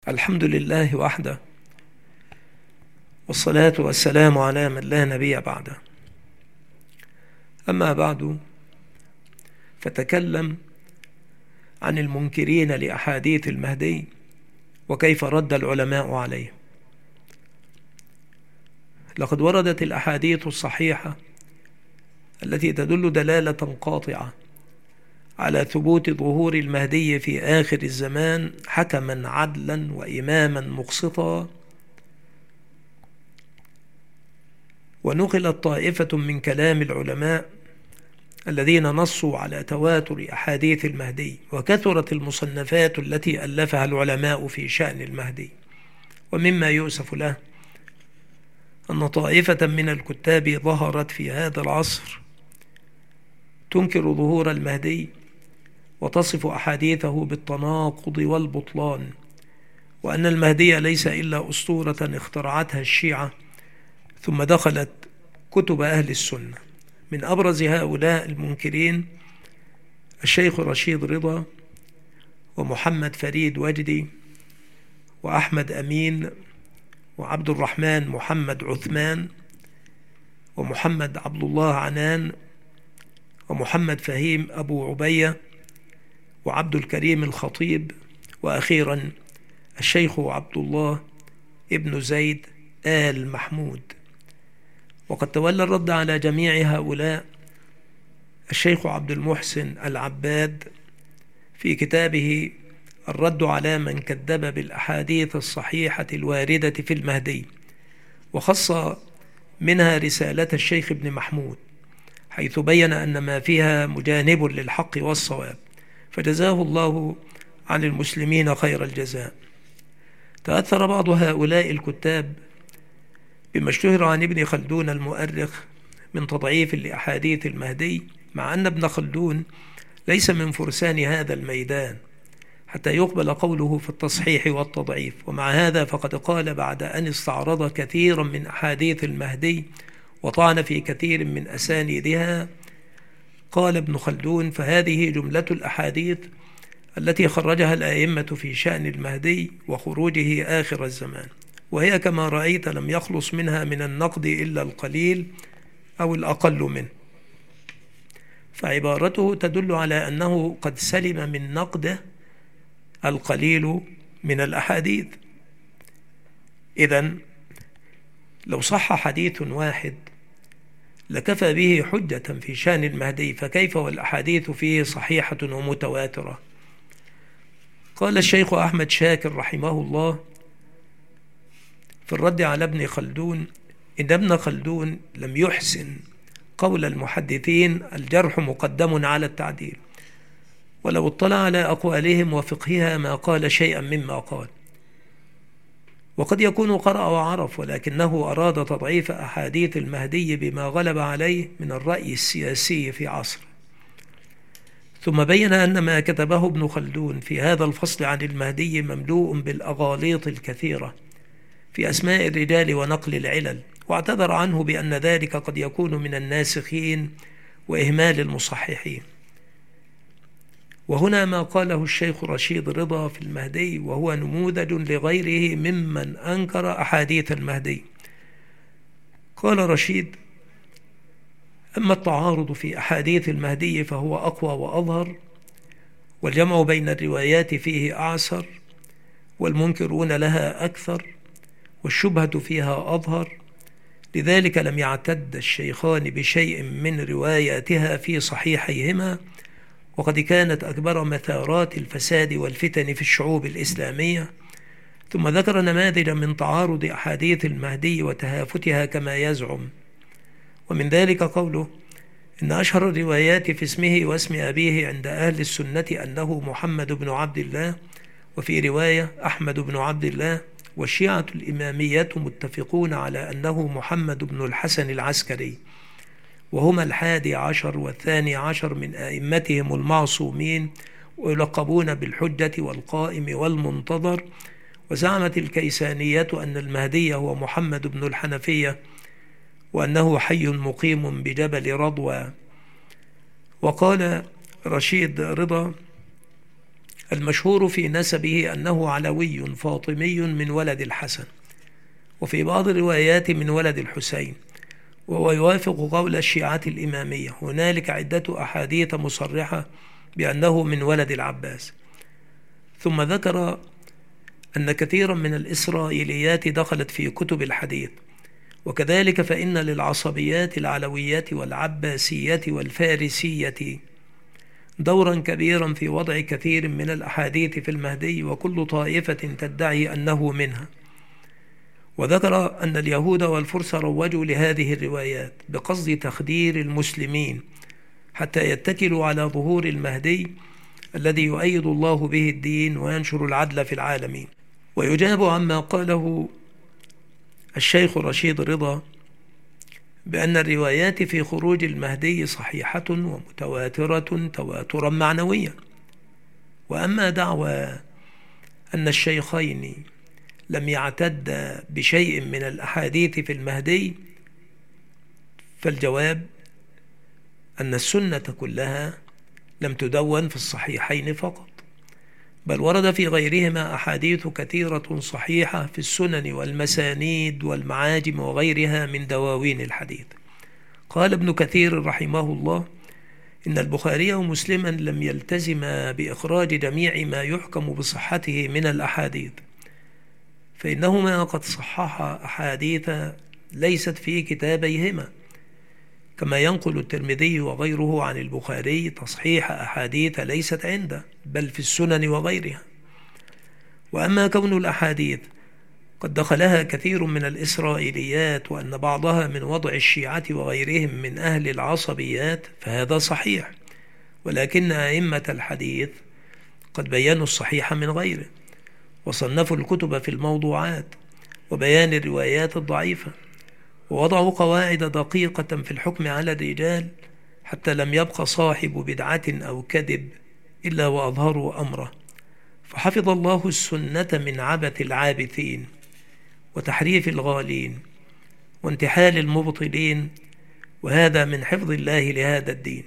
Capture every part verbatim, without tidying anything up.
الحمد لله وحده، والصلاة والسلام على من لا نبي بعده. أما بعد، فتكلم عن المنكرين لأحاديث المهدي وكيف رد العلماء عليه. لقد وردت الأحاديث الصحيحة التي تدل دلالة قاطعة على ثبوت ظهور المهدي في آخر الزمان حكما عدلا وإماما مقسطا. ونقلت طائفة من كلام العلماء الذين نصوا على تواتر أحاديث المهدي، وكثرت المصنفات التي ألفها العلماء في شأن المهدي. ومما يؤسف له أن طائفة من الكتاب ظهرت في هذا العصر تنكر ظهور المهدي وتصف أحاديثه بالتناقض والبطلان، وأن المهدي ليس إلا أسطورة اخترعتها الشيعة ثم دخلت كتب أهل السنة. من أبرز هؤلاء المنكرين الشيخ رشيد رضا، ومحمد فريد وجدي، وأحمد أمين، وعبد الرحمن محمد عثمان، ومحمد عبد الله عنان، ومحمد فهيم أبو عبية، وعبد الكريم الخطيب، وأخيرا الشيخ عبد الله ابن زيد آل محمود. وقد تولى الرد على جميع هؤلاء الشيخ عبد المحسن العباد في كتابه الرد على من كذب بالأحاديث الصحيحة الواردة في المهدي، وخص منها رسالة الشيخ ابن محمود، حيث بين أن ما فيها مجانب للحق والصواب، فجزاه الله عن المسلمين خير الجزاء. تأثر بعض هؤلاء الكتاب بما اشتهر عن ابن خلدون المؤرخ من تضعيف لأحاديث المهدي، مع أن ابن خلدون ليس من فرسان هذا الميدان حتى يقبل قوله في التصحيح والتضعيف. ومع هذا فقد قال بعد أن استعرض كثيرا من أحاديث المهدي وطعن في كثير من أسانيدها، قال ابن خلدون: فهذه جملة الأحاديث التي خرجها الآئمة في شأن المهدي وخروجه آخر الزمان، وهي كما رأيت لم يخلص منها من النقد إلا القليل أو الأقل منه. فعبارته تدل على أنه قد سلم من نقده القليل من الأحاديث. إذن لو صح حديث واحد لكفى به حجة في شأن المهدي، فكيف والأحاديث فيه صحيحة ومتواترة؟ قال الشيخ أحمد شاكر رحمه الله في الرد على ابن خلدون: إن ابن خلدون لم يحسن قول المحدثين الجرح مقدم على التعديل، ولو اطلع على أقوالهم وفقهها ما قال شيئا مما قال. وقد يكون قرأ وعرف، ولكنه أراد تضعيف أحاديث المهدي بما غلب عليه من الرأي السياسي في عصره. ثم بين أن ما كتبه ابن خلدون في هذا الفصل عن المهدي مملوء بالأغاليط الكثيرة في أسماء الرجال ونقل العلل، واعتذر عنه بأن ذلك قد يكون من الناسخين وإهمال المصححين. وهنا ما قاله الشيخ رشيد رضا في المهدي وهو نموذج لغيره ممن أنكر أحاديث المهدي. قال رشيد: أما التعارض في أحاديث المهدي فهو أقوى وأظهر، والجمع بين الروايات فيه أعسر، والمنكرون لها أكثر، والشبهة فيها أظهر. لذلك لم يعتد الشيخان بشيء من رواياتها في صحيحيهما، وقد كانت أكبر مثارات الفساد والفتن في الشعوب الإسلامية. ثم ذكر نماذج من تعارض أحاديث المهدي وتهافتها كما يزعم، ومن ذلك قوله: إن أشهر الروايات في اسمه واسم أبيه عند أهل السنة أنه محمد بن عبد الله، وفي رواية أحمد بن عبد الله. والشيعة الإمامية متفقون على أنه محمد بن الحسن العسكري، وهما الحادي عشر والثاني عشر من أئمتهم المعصومين، ويلقبون بالحجة والقائم والمنتظر. وزعمت الكيسانية أن المهدي هو محمد بن الحنفية، وأنه حي مقيم بجبل رضوى. وقال رشيد رضا: المشهور في نسبه أنه علوي فاطمي من ولد الحسن، وفي بعض الروايات من ولد الحسين، وهو يوافق قول الشيعة الإمامية. هنالك عدة أحاديث مصرحة بأنه من ولد العباس. ثم ذكر أن كثيرا من الإسرائيليات دخلت في كتب الحديث، وكذلك فإن للعصبيات العلوية والعباسية والفارسية دورا كبيرا في وضع كثير من الأحاديث في المهدي، وكل طائفة تدعي أنه منها. وذكر أن اليهود والفرس روجوا لهذه الروايات بقصد تخدير المسلمين حتى يتكلوا على ظهور المهدي الذي يؤيد الله به الدين وينشر العدل في العالمين. ويجاب عما قاله الشيخ رشيد رضا بأن الروايات في خروج المهدي صحيحة ومتواترة تواترا معنويا. وأما دعوى أن الشيخين لم يعتد بشيء من الأحاديث في المهدي، فالجواب أن السنة كلها لم تدون في الصحيحين فقط، بل ورد في غيرهما أحاديث كثيرة صحيحة في السنن والمسانيد والمعاجم وغيرها من دواوين الحديث. قال ابن كثير رحمه الله: إن البخاري ومسلما لم يلتزما بإخراج جميع ما يحكم بصحته من الأحاديث، فإنهما قد صححا أحاديث ليست في كتابيهما، كما ينقل الترمذي وغيره عن البخاري تصحيح أحاديث ليست عنده بل في السنن وغيرها. وأما كون الأحاديث قد دخلها كثير من الإسرائيليات وأن بعضها من وضع الشيعة وغيرهم من أهل العصبيات فهذا صحيح، ولكن أئمة الحديث قد بيّنوا الصحيح من غيره، وصنفوا الكتب في الموضوعات وبيان الروايات الضعيفة، ووضعوا قواعد دقيقة في الحكم على الرجال، حتى لم يبق صاحب بدعة أو كذب إلا وأظهروا أمره. فحفظ الله السنة من عبث العابثين وتحريف الغالين وانتحال المبطلين، وهذا من حفظ الله لهذا الدين.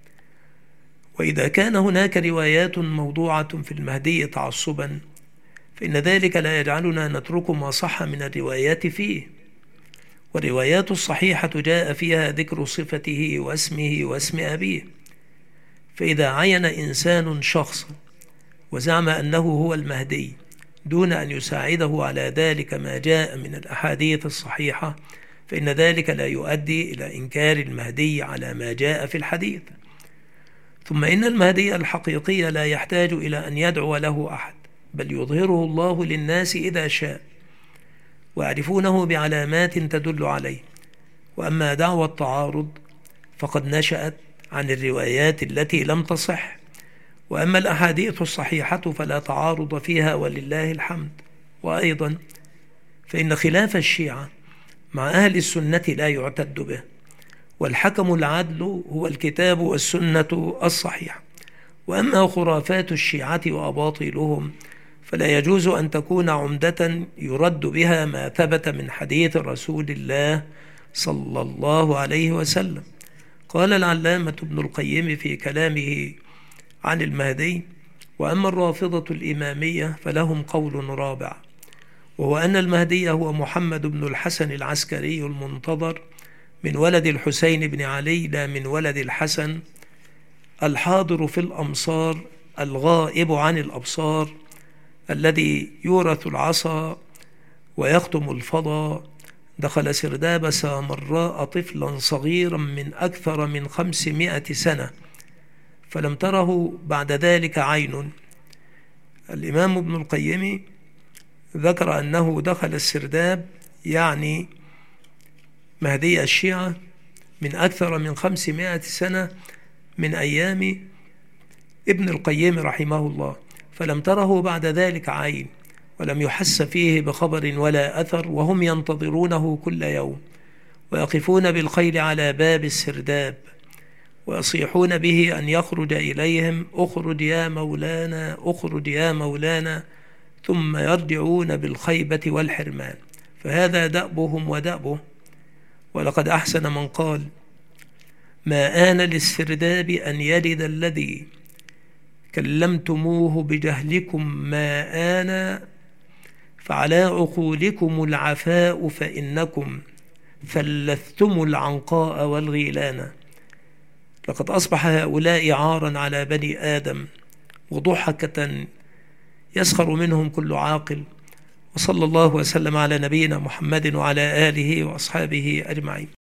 وإذا كان هناك روايات موضوعة في المهدي تعصبا، فإن ذلك لا يجعلنا نترك ما صح من الروايات فيه. والروايات الصحيحة جاء فيها ذكر صفته واسمه واسم أبيه، فإذا عين إنسان شخصا وزعم أنه هو المهدي دون أن يساعده على ذلك ما جاء من الأحاديث الصحيحة، فإن ذلك لا يؤدي إلى إنكار المهدي على ما جاء في الحديث. ثم إن المهدي الحقيقي لا يحتاج إلى أن يدعو له أحد، بل يظهره الله للناس إذا شاء، ويعرفونه بعلامات تدل عليه. وأما دعوى التعارض فقد نشأت عن الروايات التي لم تصح، وأما الأحاديث الصحيحة فلا تعارض فيها ولله الحمد. وأيضا فإن خلاف الشيعة مع أهل السنة لا يعتد به، والحكم العدل هو الكتاب والسنة الصحيحة. وأما خرافات الشيعة وأباطيلهم فلا يجوز أن تكون عمدة يرد بها ما ثبت من حديث رسول الله صلى الله عليه وسلم. قال العلامة ابن القيم في كلامه عن المهدي: وأما الرافضة الإمامية فلهم قول رابع، وهو أن المهدي هو محمد بن الحسن العسكري المنتظر من ولد الحسين بن علي لا من ولد الحسن، الحاضر في الأمصار الغائب عن الأبصار، الذي يورث العصا ويختم الفضا، دخل سرداب سامراء طفلا صغيرا من أكثر من خمسمائة سنة فلم تره بعد ذلك عين. الإمام ابن القيم ذكر أنه دخل السرداب يعني مهدي الشيعة من أكثر من خمسمائة سنة من أيام ابن القيم رحمه الله، فلم تره بعد ذلك عين، ولم يحس فيه بخبر ولا أثر، وهم ينتظرونه كل يوم، ويقفون بالخيل على باب السرداب ويصيحون به أن يخرج إليهم: أخرج يا مولانا، أخرج يا مولانا، ثم يرجعون بالخيبة والحرمان. فهذا دأبهم ودأبه. ولقد أحسن من قال: ما آن للسرداب أن يلد الذي كلمتموه بجهلكم ما آنا، فعلى عقولكم العفاء فإنكم ثلثتم العنقاء والغيلان. لقد أصبح هؤلاء عارا على بني آدم وضحكة يسخر منهم كل عاقل. وصلى الله وسلم على نبينا محمد وعلى آله وأصحابه أجمعين.